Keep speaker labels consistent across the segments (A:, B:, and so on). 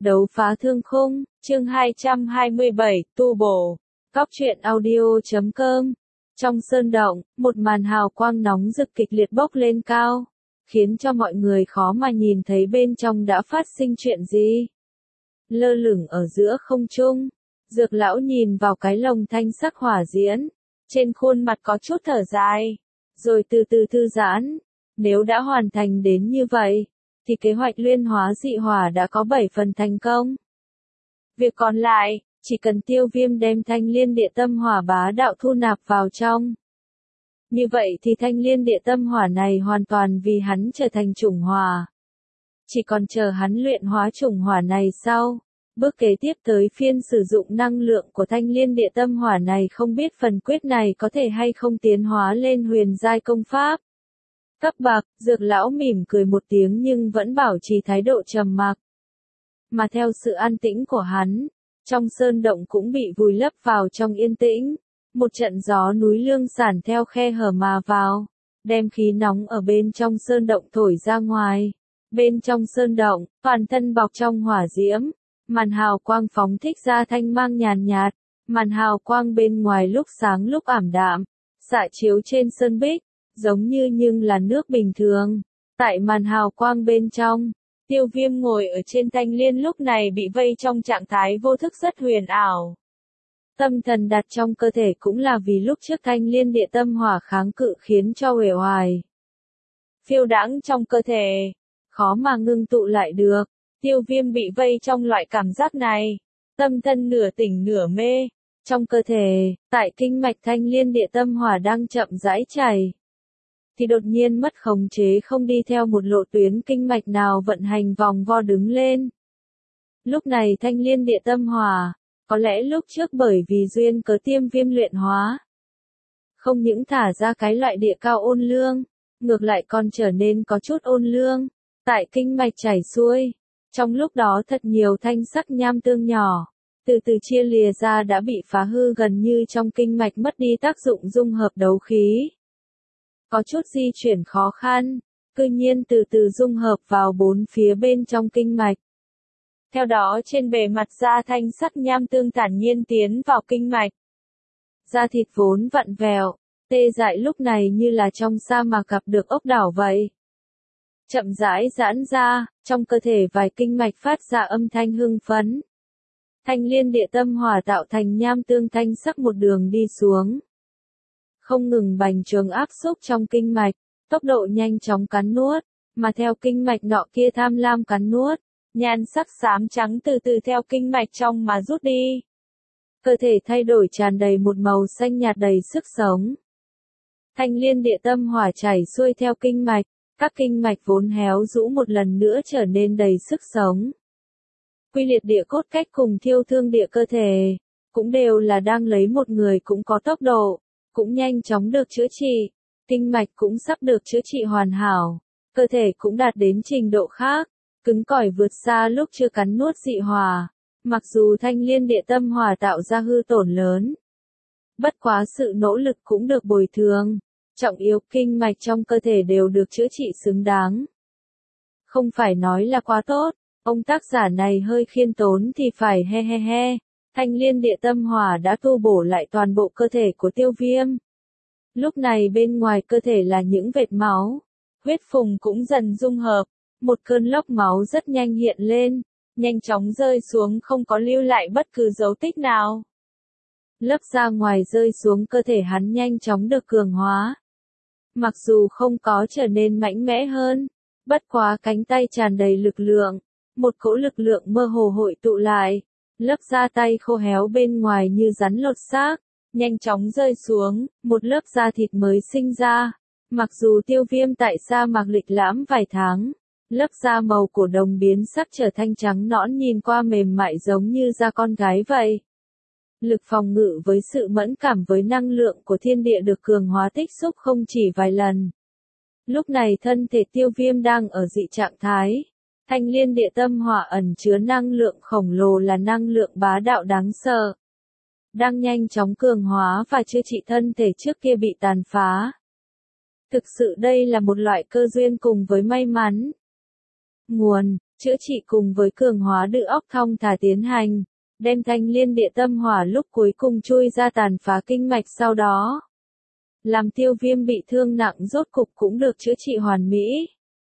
A: Đấu phá thương khung, chương 227, tu bổ. Cóc truyện audio.com. Trong sơn động, một màn hào quang nóng rực kịch liệt bốc lên cao, khiến cho mọi người khó mà nhìn thấy bên trong đã phát sinh chuyện gì. Lơ lửng ở giữa không trung, Dược lão nhìn vào cái lồng thanh sắc hỏa diễm, trên khuôn mặt có chút thở dài, rồi từ từ thư giãn. Nếu đã hoàn thành đến như vậy, thì kế hoạch luyện hóa dị hỏa đã có 7 phần thành công. Việc còn lại, chỉ cần Tiêu Viêm đem thanh liên địa tâm hỏa bá đạo thu nạp vào trong. Như vậy thì thanh liên địa tâm hỏa này hoàn toàn vì hắn trở thành chủng hỏa. Chỉ còn chờ hắn luyện hóa chủng hỏa này sau. Bước kế tiếp tới phiên sử dụng năng lượng của thanh liên địa tâm hỏa này, không biết phần quyết này có thể hay không tiến hóa lên huyền giai công pháp. Cấp bậc, Dược lão mỉm cười một tiếng nhưng vẫn bảo trì thái độ trầm mặc. Mà theo sự an tĩnh của hắn, trong sơn động cũng bị vùi lấp vào trong yên tĩnh. Một trận gió núi lương sản theo khe hở mà vào, đem khí nóng ở bên trong sơn động thổi ra ngoài. Bên trong sơn động, toàn thân bọc trong hỏa diễm, màn hào quang phóng thích ra thanh mang nhàn nhạt, màn hào quang bên ngoài lúc sáng lúc ảm đạm, xạ chiếu trên sơn bích, giống như nhưng là nước bình thường. Tại màn hào quang bên trong, Tiêu Viêm ngồi ở trên thanh liên lúc này bị vây trong trạng thái vô thức rất huyền ảo. Tâm thần đặt trong cơ thể cũng là vì lúc trước thanh liên địa tâm hỏa kháng cự khiến cho uể oải. Phiêu đãng trong cơ thể, khó mà ngưng tụ lại được. Tiêu Viêm bị vây trong loại cảm giác này, tâm thân nửa tỉnh nửa mê. Trong cơ thể, tại kinh mạch thanh liên địa tâm hỏa đang chậm rãi chảy, thì đột nhiên mất khống chế không đi theo một lộ tuyến kinh mạch nào vận hành vòng vo đứng lên. Lúc này thanh liên địa tâm hỏa, có lẽ lúc trước bởi vì duyên cớ Tiêu Viêm luyện hóa, không những thả ra cái loại địa cao ôn lương, ngược lại còn trở nên có chút ôn lương, tại kinh mạch chảy xuôi. Trong lúc đó thật nhiều thanh sắc nham tương nhỏ, từ từ chia lìa ra đã bị phá hư gần như trong kinh mạch mất đi tác dụng dung hợp đấu khí. Có chút di chuyển khó khăn, cư nhiên từ từ dung hợp vào bốn phía bên trong kinh mạch. Theo đó trên bề mặt da thanh sắc nham tương thản nhiên tiến vào kinh mạch. Da thịt vốn vặn vẹo, tê dại lúc này như là trong sa mạc gặp được ốc đảo vậy. Chậm rãi giãn ra, trong cơ thể vài kinh mạch phát ra âm thanh hưng phấn. Thanh liên địa tâm hỏa tạo thành nham tương thanh sắc một đường đi xuống. Không ngừng bành trướng áp xúc trong kinh mạch, tốc độ nhanh chóng cắn nuốt, mà theo kinh mạch nọ kia tham lam cắn nuốt, nhan sắc xám trắng từ từ theo kinh mạch trong mà rút đi. Cơ thể thay đổi tràn đầy một màu xanh nhạt đầy sức sống. Thanh liên địa tâm hỏa chảy xuôi theo kinh mạch. Các kinh mạch vốn héo rũ một lần nữa trở nên đầy sức sống. Quy liệt địa cốt cách cùng thiêu thương địa cơ thể, cũng đều là đang lấy một người cũng có tốc độ, cũng nhanh chóng được chữa trị. Kinh mạch cũng sắp được chữa trị hoàn hảo, cơ thể cũng đạt đến trình độ khác, cứng cỏi vượt xa lúc chưa cắn nuốt dị hỏa. Mặc dù thanh liên địa tâm hỏa tạo ra hư tổn lớn, bất quá sự nỗ lực cũng được bồi thường. Trọng yếu kinh mạch trong cơ thể đều được chữa trị xứng đáng. Không phải nói là quá tốt, ông tác giả này hơi khiêm tốn thì phải he he he. Thanh liên địa tâm hỏa đã tu bổ lại toàn bộ cơ thể của Tiêu Viêm. Lúc này bên ngoài cơ thể là những vệt máu, huyết phùng cũng dần dung hợp, một cơn lốc máu rất nhanh hiện lên, nhanh chóng rơi xuống không có lưu lại bất cứ dấu tích nào. Lớp da ngoài rơi xuống cơ thể hắn nhanh chóng được cường hóa. Mặc dù không có trở nên mạnh mẽ hơn, bất quá cánh tay tràn đầy lực lượng, một cỗ lực lượng mơ hồ hội tụ lại, lớp da tay khô héo bên ngoài như rắn lột xác, nhanh chóng rơi xuống, một lớp da thịt mới sinh ra. Mặc dù Tiêu Viêm tại sa mạc lịch lãm vài tháng, lớp da màu cổ đồng biến sắc trở thành trắng nõn nhìn qua mềm mại giống như da con gái vậy. Lực phòng ngự với sự mẫn cảm với năng lượng của thiên địa được cường hóa tích xúc không chỉ vài lần. Lúc này thân thể Tiêu Viêm đang ở dị trạng thái. Thanh liên địa tâm hỏa ẩn chứa năng lượng khổng lồ là năng lượng bá đạo đáng sợ. Đang nhanh chóng cường hóa và chữa trị thân thể trước kia bị tàn phá. Thực sự đây là một loại cơ duyên cùng với may mắn. Nguồn chữa trị cùng với cường hóa đự óc thong thả tiến hành, đem thanh liên địa tâm hỏa lúc cuối cùng chui ra tàn phá kinh mạch sau đó. Làm Tiêu Viêm bị thương nặng rốt cục cũng được chữa trị hoàn mỹ.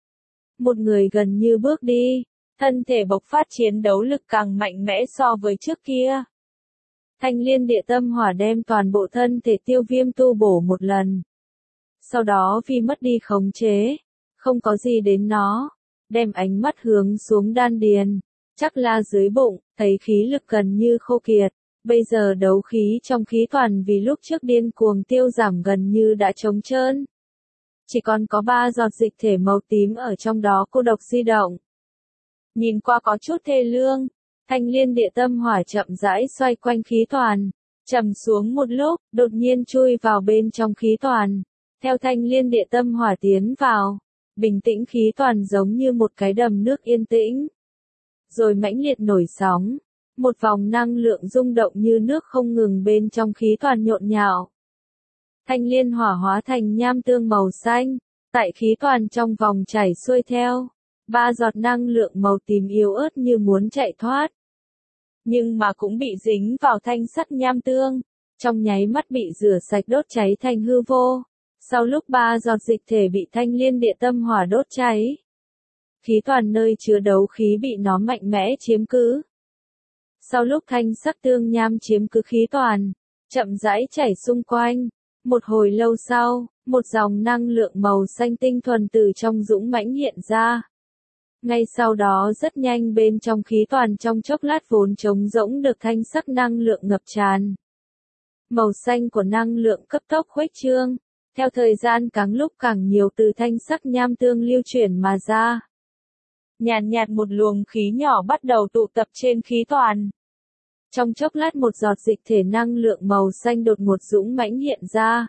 A: Một người gần như bước đi, thân thể bộc phát chiến đấu lực càng mạnh mẽ so với trước kia. Thanh liên địa tâm hỏa đem toàn bộ thân thể Tiêu Viêm tu bổ một lần. Sau đó vì mất đi khống chế, không có gì đến nó, đem ánh mắt hướng xuống đan điền, chắc là dưới bụng, thấy khí lực gần như khô kiệt. Bây giờ đấu khí trong khí toàn vì lúc trước điên cuồng tiêu giảm gần như đã trống trơn. Chỉ còn có 3 giọt dịch thể màu tím ở trong đó cô độc di động. Nhìn qua có chút thê lương, thanh liên địa tâm hỏa chậm rãi xoay quanh khí toàn, trầm xuống một lúc, đột nhiên chui vào bên trong khí toàn. Theo thanh liên địa tâm hỏa tiến vào, bình tĩnh khí toàn giống như một cái đầm nước yên tĩnh. Rồi mãnh liệt nổi sóng. Một vòng năng lượng rung động như nước không ngừng bên trong khí toàn nhộn nhạo. Thanh liên hỏa hóa thành nham tương màu xanh, tại khí toàn trong vòng chảy xuôi theo. 3 giọt năng lượng màu tím yếu ớt như muốn chạy thoát. Nhưng mà cũng bị dính vào thanh sắt nham tương, trong nháy mắt bị rửa sạch đốt cháy thành hư vô. Sau lúc 3 giọt dịch thể bị thanh liên địa tâm hỏa đốt cháy, khí toàn nơi chứa đấu khí bị nó mạnh mẽ chiếm cứ. Sau lúc thanh sắc tương nham chiếm cứ khí toàn, chậm rãi chảy xung quanh, một hồi lâu sau, một dòng năng lượng màu xanh tinh thuần từ trong dũng mãnh hiện ra. Ngay sau đó rất nhanh bên trong khí toàn trong chốc lát vốn trống rỗng được thanh sắc năng lượng ngập tràn. Màu xanh của năng lượng cấp tốc khuếch trương, theo thời gian càng lúc càng nhiều từ thanh sắc nham tương lưu chuyển mà ra. Nhàn nhạt một luồng khí nhỏ bắt đầu tụ tập trên khí toàn. Trong chốc lát một giọt dịch thể năng lượng màu xanh đột ngột dũng mãnh hiện ra.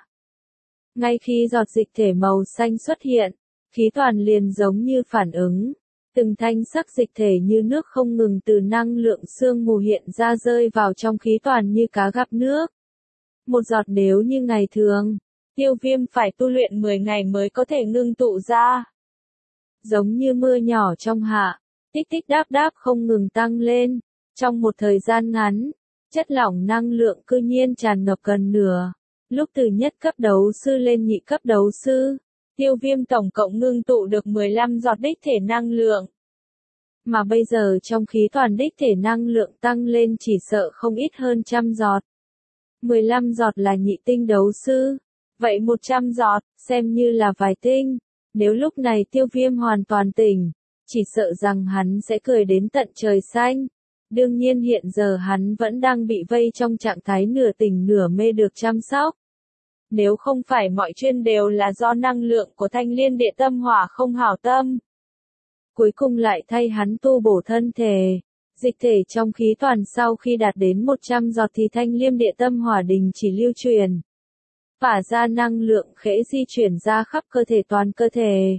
A: Ngay khi giọt dịch thể màu xanh xuất hiện, khí toàn liền giống như phản ứng. Từng thanh sắc dịch thể như nước không ngừng từ năng lượng sương mù hiện ra rơi vào trong khí toàn như cá gặp nước. Một giọt nếu như ngày thường, Tiêu Viêm phải tu luyện 10 ngày mới có thể ngưng tụ ra. Giống như mưa nhỏ trong hạ, tích tích đáp đáp không ngừng tăng lên. Trong một thời gian ngắn, chất lỏng năng lượng cư nhiên tràn ngập gần nửa. Lúc từ nhất cấp đấu sư lên nhị cấp đấu sư, Tiêu Viêm tổng cộng ngưng tụ được 15 giọt đích thể năng lượng. Mà bây giờ trong khí toàn đích thể năng lượng tăng lên chỉ sợ không ít hơn 100 giọt. 15 giọt là nhị tinh đấu sư, vậy 100 giọt, xem như là vài tinh. Nếu lúc này Tiêu Viêm hoàn toàn tỉnh, chỉ sợ rằng hắn sẽ cười đến tận trời xanh. Đương nhiên hiện giờ hắn vẫn đang bị vây trong trạng thái nửa tỉnh nửa mê được chăm sóc. Nếu không phải mọi chuyện đều là do năng lượng của thanh liên địa tâm hỏa không hảo tâm. Cuối cùng lại thay hắn tu bổ thân thể. Dịch thể trong khí toàn sau khi đạt đến 100 giọt thì thanh liên địa tâm hỏa đình chỉ lưu truyền. Phả ra năng lượng khẽ di chuyển ra khắp cơ thể toàn cơ thể.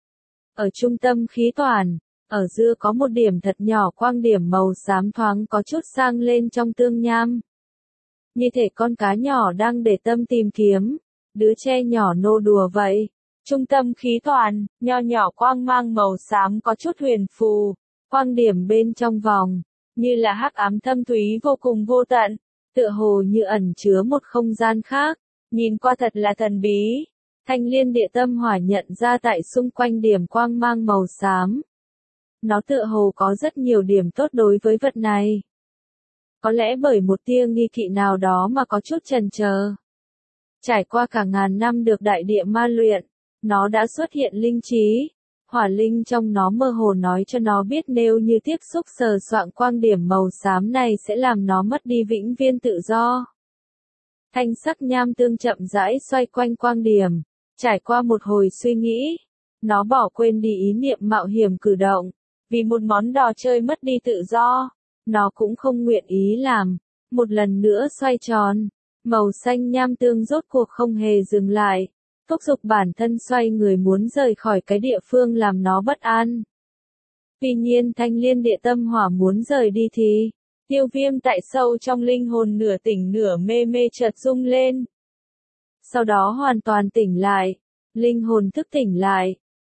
A: Ở trung tâm khí toàn, ở giữa có một điểm thật nhỏ quang điểm màu xám thoáng có chút sang lên trong tương nham. Như thể con cá nhỏ đang để tâm tìm kiếm, đứa trẻ nhỏ nô đùa vậy. Trung tâm khí toàn, nho nhỏ quang mang màu xám có chút huyền phù, quang điểm bên trong vòng, như là hắc ám thâm thúy vô cùng vô tận, tựa hồ như ẩn chứa một không gian khác, nhìn qua thật là thần bí. Thanh liên địa tâm hỏa nhận ra tại xung quanh điểm quang mang màu xám. Nó tựa hồ có rất nhiều điểm tốt đối với vật này. Có lẽ bởi một tia nghi kỵ nào đó mà có chút chần chờ. Trải qua cả ngàn năm được đại địa ma luyện, nó đã xuất hiện linh trí. Hỏa linh trong nó mơ hồ nói cho nó biết nếu như tiếp xúc sờ soạng quang điểm màu xám này sẽ làm nó mất đi vĩnh viễn tự do. Thanh sắc nham tương chậm rãi xoay quanh quang điểm. Trải qua một hồi suy nghĩ, nó bỏ quên đi ý niệm mạo hiểm cử động. Vì một món trò chơi mất đi tự do, nó cũng không nguyện ý làm. Một lần nữa xoay tròn, màu xanh nham tương rốt cuộc không hề dừng lại. Thúc giục bản thân xoay người muốn rời khỏi cái địa phương làm nó bất an. Tuy nhiên thanh liên địa tâm hỏa muốn rời đi thì, Tiêu Viêm tại sâu trong linh hồn nửa tỉnh nửa mê mê chợt rung lên. Sau đó hoàn toàn tỉnh lại, linh hồn thức tỉnh lại,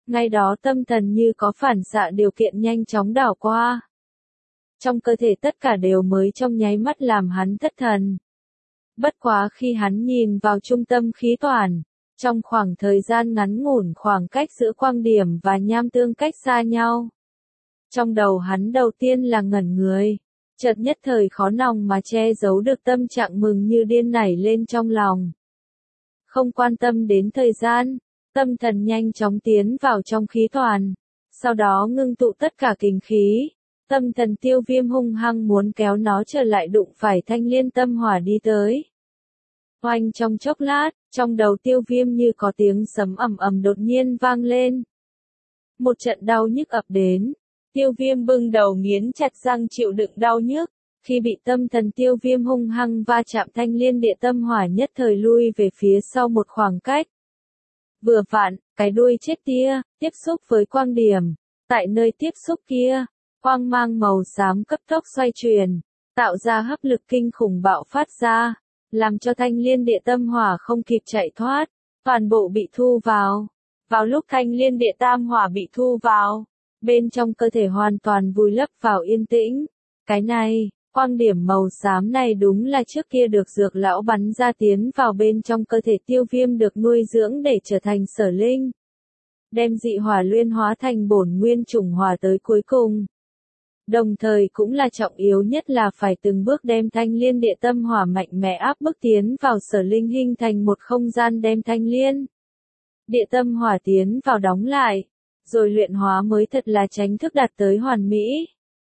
A: Ngay đó tâm thần như có phản xạ điều kiện nhanh chóng đảo qua. Trong cơ thể tất cả đều mới trong nháy mắt làm hắn thất thần. Bất quá khi hắn nhìn vào trung tâm khí toàn, trong khoảng thời gian ngắn ngủn khoảng cách giữa quang điểm và nham tương cách xa nhau. Trong đầu hắn đầu tiên là ngẩn người, chợt nhất thời khó lòng mà che giấu được tâm trạng mừng như điên nảy lên trong lòng. Không quan tâm đến thời gian, tâm thần nhanh chóng tiến vào trong khí toàn, sau đó ngưng tụ tất cả kình khí. Tâm thần Tiêu Viêm hung hăng muốn kéo nó trở lại đụng phải Thanh Liên tâm hỏa đi tới. Oanh trong chốc lát, trong đầu Tiêu Viêm như có tiếng sấm ầm ầm đột nhiên vang lên. Một trận đau nhức ập đến, Tiêu Viêm bưng đầu nghiến chặt răng chịu đựng đau nhức, khi bị tâm thần Tiêu Viêm hung hăng va chạm Thanh Liên địa tâm hỏa nhất thời lui về phía sau một khoảng cách. Vừa vặn, cái đuôi chết tia, tiếp xúc với quang điểm, tại nơi tiếp xúc kia. Quang mang màu xám cấp tốc xoay chuyển, tạo ra hấp lực kinh khủng bạo phát ra, làm cho Thanh Liên địa tâm hỏa không kịp chạy thoát, toàn bộ bị thu vào. Vào lúc Thanh Liên địa tam hỏa bị thu vào, bên trong cơ thể hoàn toàn vùi lấp vào yên tĩnh. Cái này, quang điểm màu xám này đúng là trước kia được dược lão bắn ra tiến vào bên trong cơ thể Tiêu Viêm được nuôi dưỡng để trở thành sở linh. Đem dị hỏa luyện hóa thành bổn nguyên chủng hỏa tới cuối cùng. Đồng thời cũng là trọng yếu nhất là phải từng bước đem Thanh Liên địa tâm hỏa mạnh mẽ áp bức tiến vào sở linh hình thành một không gian đem Thanh Liên địa tâm hỏa tiến vào đóng lại, rồi luyện hóa mới thật là tránh thức đạt tới hoàn mỹ.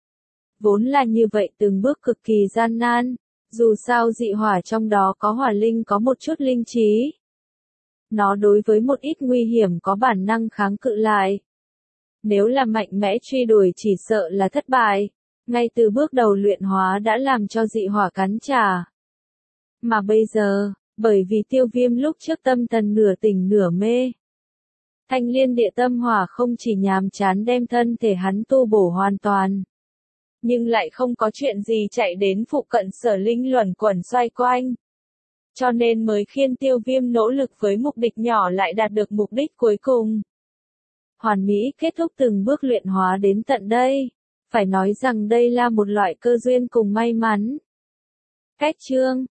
A: Vốn là như vậy từng bước cực kỳ gian nan, dù sao dị hỏa trong đó có hỏa linh có một chút linh trí. Nó đối với một ít nguy hiểm có bản năng kháng cự lại. Nếu là mạnh mẽ truy đuổi chỉ sợ là thất bại, ngay từ bước đầu luyện hóa đã làm cho dị hỏa cắn trả. Mà bây giờ, bởi vì Tiêu Viêm lúc trước tâm thần nửa tỉnh nửa mê, Thanh Liên địa tâm hỏa không chỉ nhàm chán đem thân thể hắn tu bổ hoàn toàn, nhưng lại không có chuyện gì chạy đến phụ cận sở linh luẩn quẩn xoay quanh. Cho nên mới khiến Tiêu Viêm nỗ lực với mục đích nhỏ lại đạt được mục đích cuối cùng. Hoàn mỹ kết thúc từng bước luyện hóa đến tận đây, phải nói rằng đây là một loại cơ duyên cùng may mắn. Cách chương